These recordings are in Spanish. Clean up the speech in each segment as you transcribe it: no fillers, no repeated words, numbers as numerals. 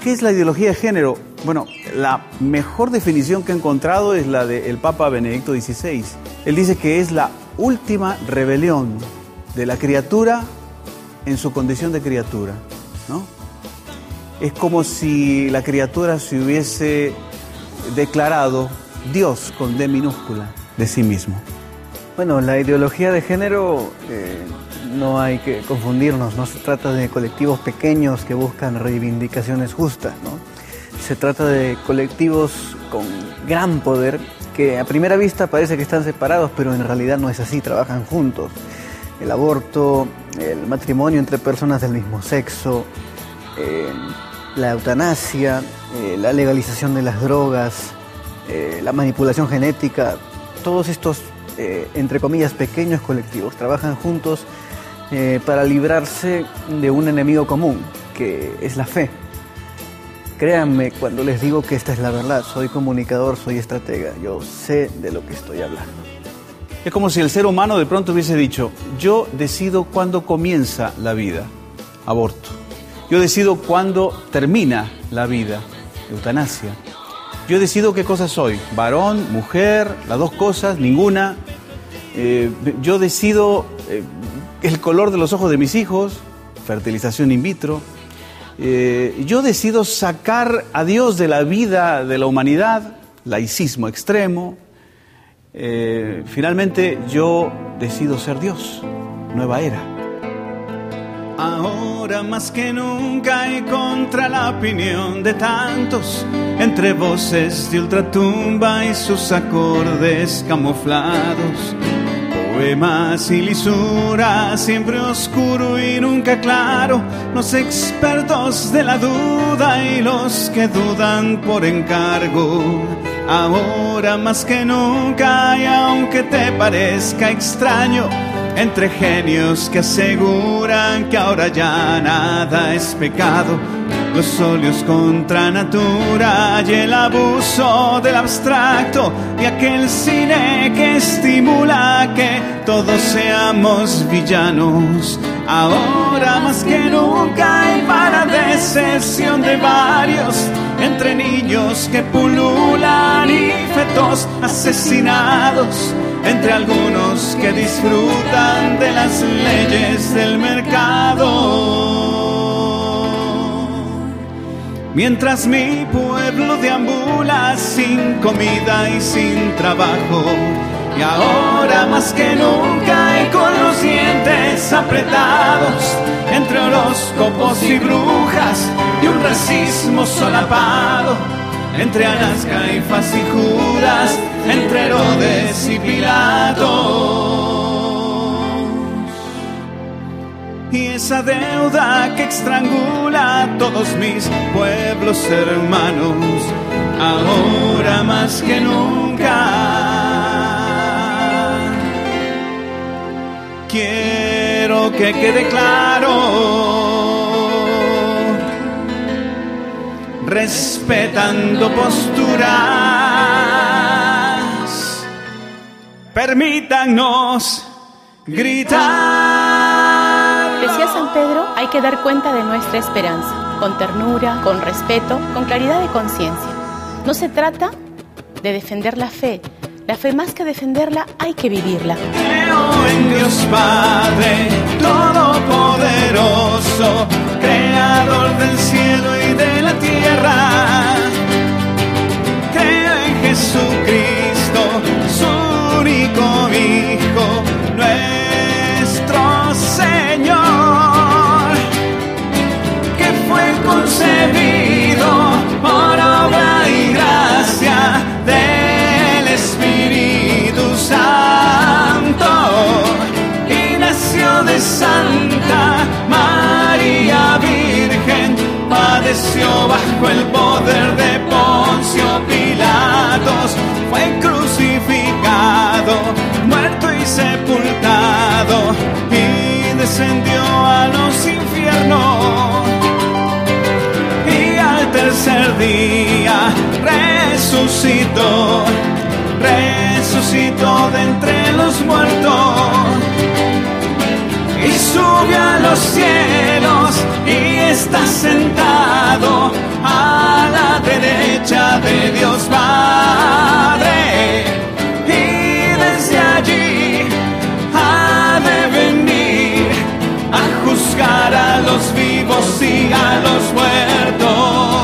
¿Qué es la ideología de género? Bueno, la mejor definición que he encontrado es la del Papa Benedicto XVI. Él dice que es la última rebelión de la criatura en su condición de criatura, ¿no? Es como si la criatura se hubiese declarado Dios con D minúscula de sí mismo. Bueno, la ideología de género no hay que confundirnos, no se trata de colectivos pequeños que buscan reivindicaciones justas, ¿no? Se trata de colectivos con gran poder que a primera vista parece que están separados, pero en realidad no es así, trabajan juntos. El aborto, el matrimonio entre personas del mismo sexo, la eutanasia, la legalización de las drogas, la manipulación genética, todos estos, entre comillas, pequeños colectivos trabajan juntos para librarse de un enemigo común, que es la fe. Créanme cuando les digo que esta es la verdad, soy comunicador, soy estratega, yo sé de lo que estoy hablando. Es como si el ser humano de pronto hubiese dicho, yo decido cuándo comienza la vida, aborto. Yo decido cuándo termina la vida, eutanasia. Yo decido qué cosa soy, varón, mujer, las dos cosas, ninguna. Yo decido el color de los ojos de mis hijos, fertilización in vitro. Yo decido sacar a Dios de la vida de la humanidad, laicismo extremo. Finalmente yo decido ser Dios, nueva era. Ahora más que nunca y contra la opinión de tantos, entre voces de ultratumba y sus acordes camuflados, poemas y lisura, siempre oscuro y nunca claro, los expertos de la duda y los que dudan por encargo. Ahora más que nunca, y aunque te parezca extraño, entre genios que aseguran que ahora ya nada es pecado, los óleos contra natura y el abuso del abstracto y aquel cine que estimula que todos seamos villanos. Ahora más que nunca hay para decepción de varios, entre niños que pululan y fetos asesinados, entre algunos que disfrutan de las leyes del mercado. Mientras mi pueblo deambula sin comida y sin trabajo, y ahora más que nunca y con los dientes apretados, entre horóscopos y brujas y un racismo solapado, entre Anás, Caifás y Judas, entre Herodes y Pilatos. Y esa deuda que estrangula a todos mis pueblos hermanos, ahora más que nunca, quiero que quede claro, respetando posturas, permítanos gritar. Decía San Pedro, hay que dar cuenta de nuestra esperanza, con ternura, con respeto, con claridad de conciencia. No se trata de defender la fe más que defenderla hay que vivirla. Creo en Dios Padre Todopoderoso, Creador del cielo y de la tierra. Creo en Jesucristo, su único Hijo, nuestro Señor, que fue concebido por obra y gracia del Espíritu Santo y nació de Santa María Virgen, padeció bajo el poder de Poncio Pilatos, fue crucificado, muerto y sepultado y descendió a los infiernos, y al tercer día resucitó de entre los muertos y subió a los cielos y está sentado a la derecha de Dios Padre, y desde allí ha de venir a juzgar a los vivos y a los muertos.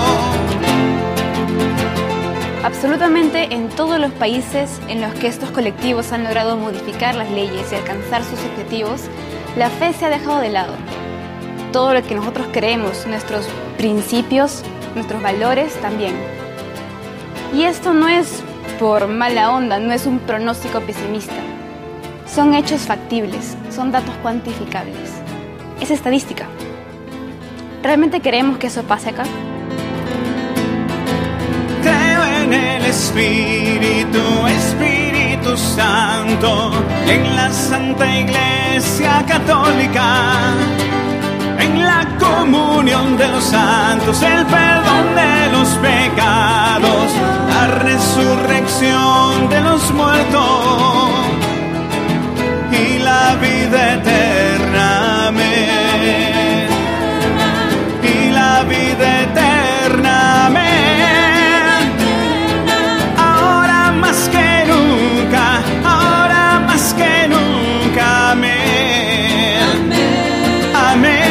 Absolutamente en todos los países en los que estos colectivos han logrado modificar las leyes y alcanzar sus objetivos, la fe se ha dejado de lado. Todo lo que nosotros creemos, nuestros principios, nuestros valores también. Y esto no es por mala onda, no es un pronóstico pesimista. Son hechos factibles, son datos cuantificables. Es estadística. ¿Realmente queremos que eso pase acá? Creo en el Espíritu Santo, en la Santa Iglesia Católica, en la comunión de los santos, el perdón de los pecados, la resurrección de los muertos y la vida eterna. Amén. Y la vida eterna. Amén. Ahora más que nunca, ahora más que nunca. Amén. Amén.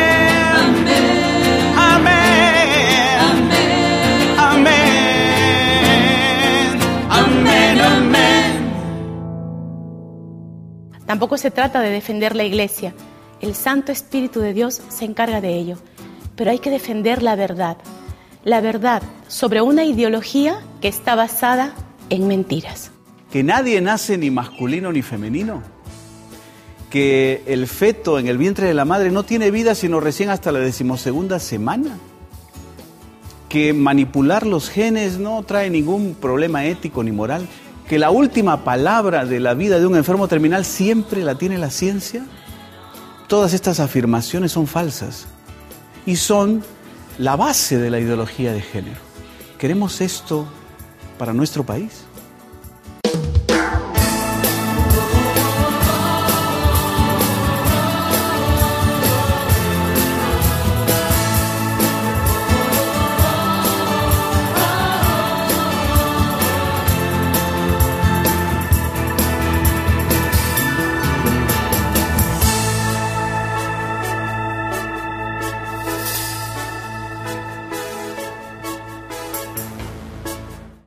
Tampoco se trata de defender la Iglesia. El Santo Espíritu de Dios se encarga de ello. Pero hay que defender la verdad sobre una ideología que está basada en mentiras. Que nadie nace ni masculino ni femenino. Que el feto en el vientre de la madre no tiene vida sino recién hasta la 12ª semana. Que manipular los genes no trae ningún problema ético ni moral. Que la última palabra de la vida de un enfermo terminal siempre la tiene la ciencia. Todas estas afirmaciones son falsas y son la base de la ideología de género. ¿Queremos esto para nuestro país?